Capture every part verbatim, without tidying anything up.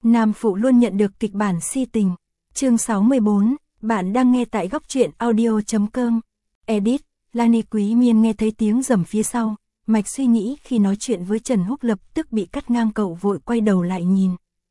Nam phụ luôn nhận được kịch bản si tình. Chương sáu mươi bốn, bạn đang nghe tại góc truyện audio chấm com. Edit, Lani Quý Miên nghe thấy tiếng rầm phía sau, mạch suy nghĩ khi nói chuyện với Trần Húc lập tức bị cắt ngang, cậu vội quay đầu lại nhìn.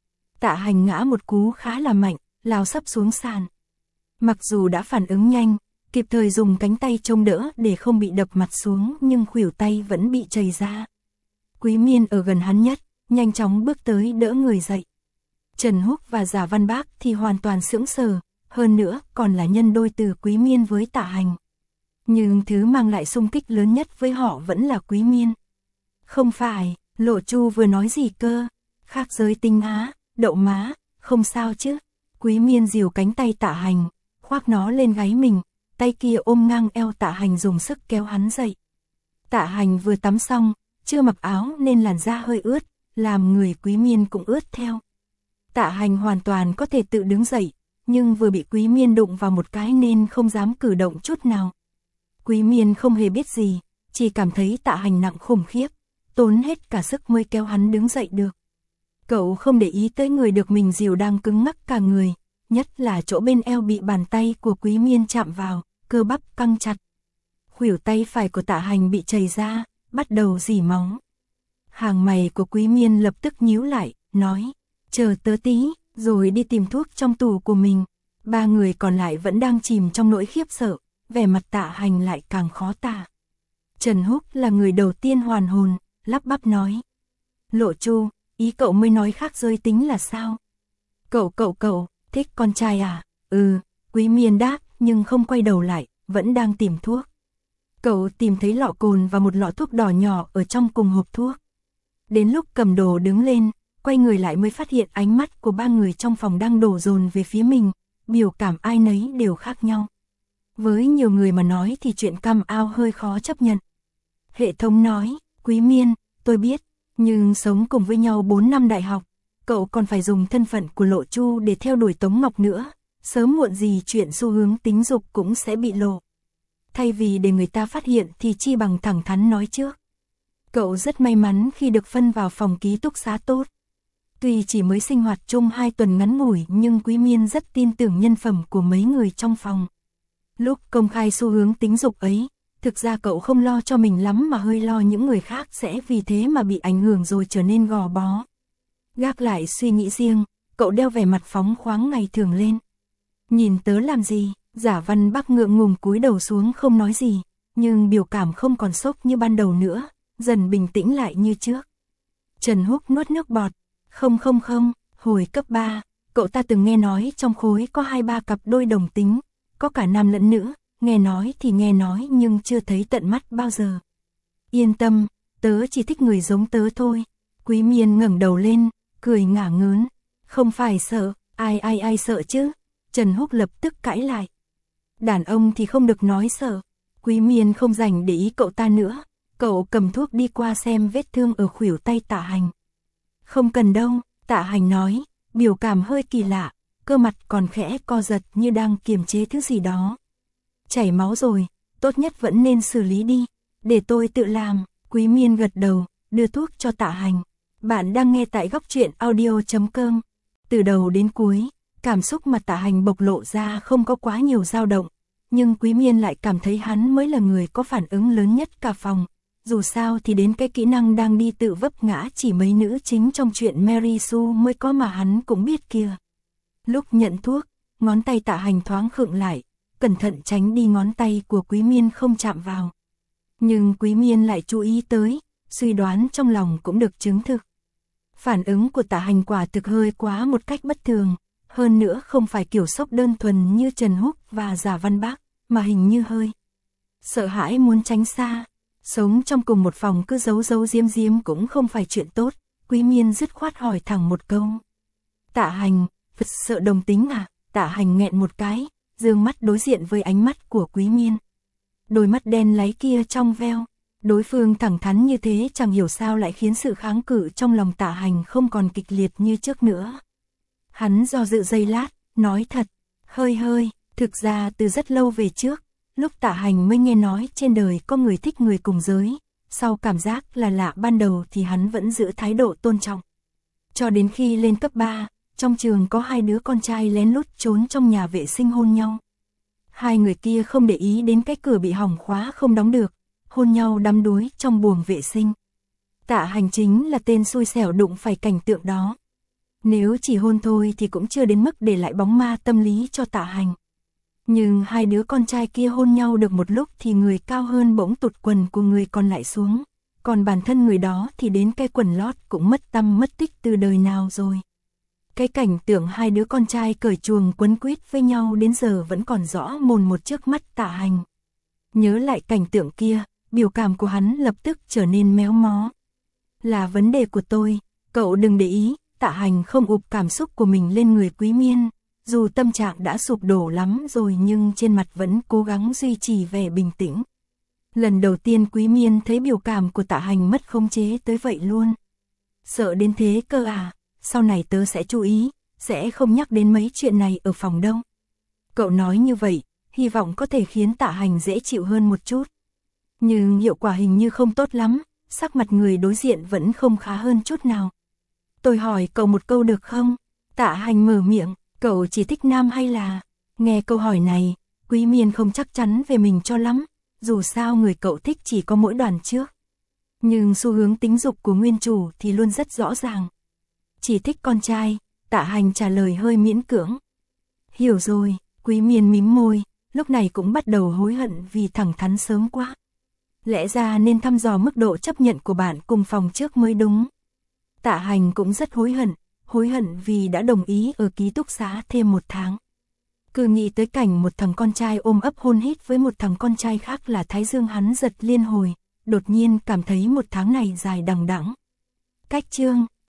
Tạ Hành ngã một cú khá là mạnh, lao sắp xuống sàn. Mặc dù đã phản ứng nhanh, kịp thời dùng cánh tay chống đỡ để không bị đập mặt xuống, nhưng khuỷu tay vẫn bị trầy ra. Quý Miên ở gần hắn nhất, nhanh chóng bước tới đỡ người dậy. Trần Húc và Giả Văn Bác thì hoàn toàn sững sờ, hơn nữa còn là nhân đôi từ Quý Miên với Tạ Hành. Nhưng thứ mang lại xung kích lớn nhất với họ vẫn là Quý Miên. Không phải, Lộ Chu vừa nói gì cơ? Khác giới tinh á, đậu má, không sao chứ? Quý Miên dìu cánh tay Tạ Hành, khoác nó lên gáy mình, tay kia ôm ngang eo Tạ Hành dùng sức kéo hắn dậy. Tạ Hành vừa tắm xong, chưa mặc áo nên làn da hơi ướt, làm người Quý Miên cũng ướt theo. Tạ Hành hoàn toàn có thể tự đứng dậy, nhưng vừa bị Quý Miên đụng vào một cái nên không dám cử động chút nào. Quý Miên không hề biết gì, chỉ cảm thấy Tạ Hành nặng khủng khiếp, tốn hết cả sức mới kéo hắn đứng dậy được. Cậu không để ý tới người được mình dìu đang cứng ngắc cả người, nhất là chỗ bên eo bị bàn tay của Quý Miên chạm vào, cơ bắp căng chặt. Khuỷu tay phải của Tạ Hành bị trầy ra, bắt đầu rỉ máu. Hàng mày của Quý Miên lập tức nhíu lại, nói, chờ tớ tí, rồi đi tìm thuốc trong tủ của mình. Ba người còn lại vẫn đang chìm trong nỗi khiếp sợ, vẻ mặt Tạ Hành lại càng khó tả. Trần Húc là người đầu tiên hoàn hồn, lắp bắp nói. Lộ Chu, ý cậu mới nói khác giới tính là sao? Cậu cậu cậu, thích con trai à? Ừ, Quý Miên đáp, nhưng không quay đầu lại, vẫn đang tìm thuốc. Cậu tìm thấy lọ cồn và một lọ thuốc đỏ nhỏ ở trong cùng hộp thuốc. Đến lúc cầm đồ đứng lên, quay người lại mới phát hiện ánh mắt của ba người trong phòng đang đổ dồn về phía mình, biểu cảm ai nấy đều khác nhau. Với nhiều người mà nói thì chuyện cam ao hơi khó chấp nhận. Hệ thống nói, Quý Miên, tôi biết, nhưng sống cùng với nhau bốn năm đại học, cậu còn phải dùng thân phận của Lộ Chu để theo đuổi Tống Ngọc nữa, sớm muộn gì chuyện xu hướng tính dục cũng sẽ bị lộ. Thay vì để người ta phát hiện thì chi bằng thẳng thắn nói trước. Cậu rất may mắn khi được phân vào phòng ký túc xá tốt. Tuy chỉ mới sinh hoạt chung hai tuần ngắn ngủi nhưng Quý Miên rất tin tưởng nhân phẩm của mấy người trong phòng. Lúc công khai xu hướng tính dục ấy, thực ra cậu không lo cho mình lắm mà hơi lo những người khác sẽ vì thế mà bị ảnh hưởng rồi trở nên gò bó. Gác lại suy nghĩ riêng, cậu đeo vẻ mặt phóng khoáng ngày thường lên. Nhìn tớ làm gì? Giả Văn Bác ngượng ngùng cúi đầu xuống không nói gì, nhưng biểu cảm không còn sốc như ban đầu nữa, dần bình tĩnh lại như trước. Trần Húc nuốt nước bọt. Không không không, hồi cấp ba, cậu ta từng nghe nói trong khối có hai ba cặp đôi đồng tính, có cả nam lẫn nữ, nghe nói thì nghe nói nhưng chưa thấy tận mắt bao giờ. Yên tâm, tớ chỉ thích người giống tớ thôi. Quý Miên ngẩng đầu lên, cười ngả ngớn. Không phải sợ, ai ai ai sợ chứ? Trần Húc lập tức cãi lại. Đàn ông thì không được nói sợ. Quý Miên không dành để ý cậu ta nữa, cậu cầm thuốc đi qua xem vết thương ở khuỷu tay Tạ Hành. Không cần đâu, Tạ Hành nói, biểu cảm hơi kỳ lạ, cơ mặt còn khẽ co giật như đang kiềm chế thứ gì đó. Chảy máu rồi, tốt nhất vẫn nên xử lý đi, để tôi tự làm. Quý Miên gật đầu, đưa thuốc cho Tạ Hành. Bạn đang nghe tại góc truyện audio chấm com. Từ đầu đến cuối, cảm xúc mà Tạ Hành bộc lộ ra không có quá nhiều dao động, nhưng Quý Miên lại cảm thấy hắn mới là người có phản ứng lớn nhất cả phòng. Dù sao thì đến cái kỹ năng đang đi tự vấp ngã chỉ mấy nữ chính trong chuyện Mary Sue mới có mà hắn cũng biết kia. Lúc nhận thuốc, ngón tay Tạ Hành thoáng khựng lại, cẩn thận tránh đi ngón tay của Quý Miên không chạm vào. Nhưng Quý Miên lại chú ý tới, suy đoán trong lòng cũng được chứng thực. Phản ứng của Tạ Hành quả thực hơi quá một cách bất thường, hơn nữa không phải kiểu sốc đơn thuần như Trần Húc và Giả Văn Bác, mà hình như hơi sợ hãi muốn tránh xa. Sống trong cùng một phòng cứ giấu giấu giếm giếm cũng không phải chuyện tốt, Quý Miên dứt khoát hỏi thẳng một câu. Tạ Hành, thật sợ đồng tính à? Tạ Hành nghẹn một cái, dương mắt đối diện với ánh mắt của Quý Miên. Đôi mắt đen láy kia trong veo, đối phương thẳng thắn như thế chẳng hiểu sao lại khiến sự kháng cự trong lòng Tạ Hành không còn kịch liệt như trước nữa. Hắn do dự giây lát, nói thật, hơi hơi, thực ra từ rất lâu về trước, lúc Tạ Hành mới nghe nói trên đời có người thích người cùng giới, sau cảm giác là lạ ban đầu thì hắn vẫn giữ thái độ tôn trọng. Cho đến khi lên cấp ba, trong trường có hai đứa con trai lén lút trốn trong nhà vệ sinh hôn nhau. Hai người kia không để ý đến cái cửa bị hỏng khóa không đóng được, hôn nhau đắm đuối trong buồng vệ sinh. Tạ Hành chính là tên xui xẻo đụng phải cảnh tượng đó. Nếu chỉ hôn thôi thì cũng chưa đến mức để lại bóng ma tâm lý cho Tạ Hành. Nhưng hai đứa con trai kia hôn nhau được một lúc thì người cao hơn bỗng tụt quần của người còn lại xuống, còn bản thân người đó thì đến cái quần lót cũng mất tăm mất tích từ đời nào rồi. Cái cảnh tượng hai đứa con trai cởi chuồng quấn quýt với nhau đến giờ vẫn còn rõ mồn một trước mắt Tạ Hành. Nhớ lại cảnh tượng kia, biểu cảm của hắn lập tức trở nên méo mó. Là vấn đề của tôi, cậu đừng để ý. Tạ Hành không ụp cảm xúc của mình lên người Quý Miên, dù tâm trạng đã sụp đổ lắm rồi nhưng trên mặt vẫn cố gắng duy trì vẻ bình tĩnh. Lần đầu tiên Quý Miên thấy biểu cảm của Tạ Hành mất khống chế tới vậy luôn. Sợ đến thế cơ à, sau này tớ sẽ chú ý, sẽ không nhắc đến mấy chuyện này ở phòng đâu. Cậu nói như vậy, hy vọng có thể khiến Tạ Hành dễ chịu hơn một chút. Nhưng hiệu quả hình như không tốt lắm, sắc mặt người đối diện vẫn không khá hơn chút nào. Tôi hỏi cậu một câu được không? Tạ Hành mở miệng, cậu chỉ thích nam hay là... Nghe câu hỏi này, Quý Miên không chắc chắn về mình cho lắm, dù sao người cậu thích chỉ có mỗi Đoàn trước. Nhưng xu hướng tính dục của nguyên chủ thì luôn rất rõ ràng. Chỉ thích con trai, Tạ Hành trả lời hơi miễn cưỡng. Hiểu rồi, Quý Miên mím môi, lúc này cũng bắt đầu hối hận vì thẳng thắn sớm quá. Lẽ ra nên thăm dò mức độ chấp nhận của bạn cùng phòng trước mới đúng. Tạ Hành cũng rất hối hận, hối hận vì đã đồng ý ở ký túc xá thêm một tháng. Cứ nghĩ tới cảnh một thằng con trai ôm ấp hôn hít với một thằng con trai khác là thái dương hắn giật liên hồi, đột nhiên cảm thấy một tháng này dài đằng đẵng. Cách chương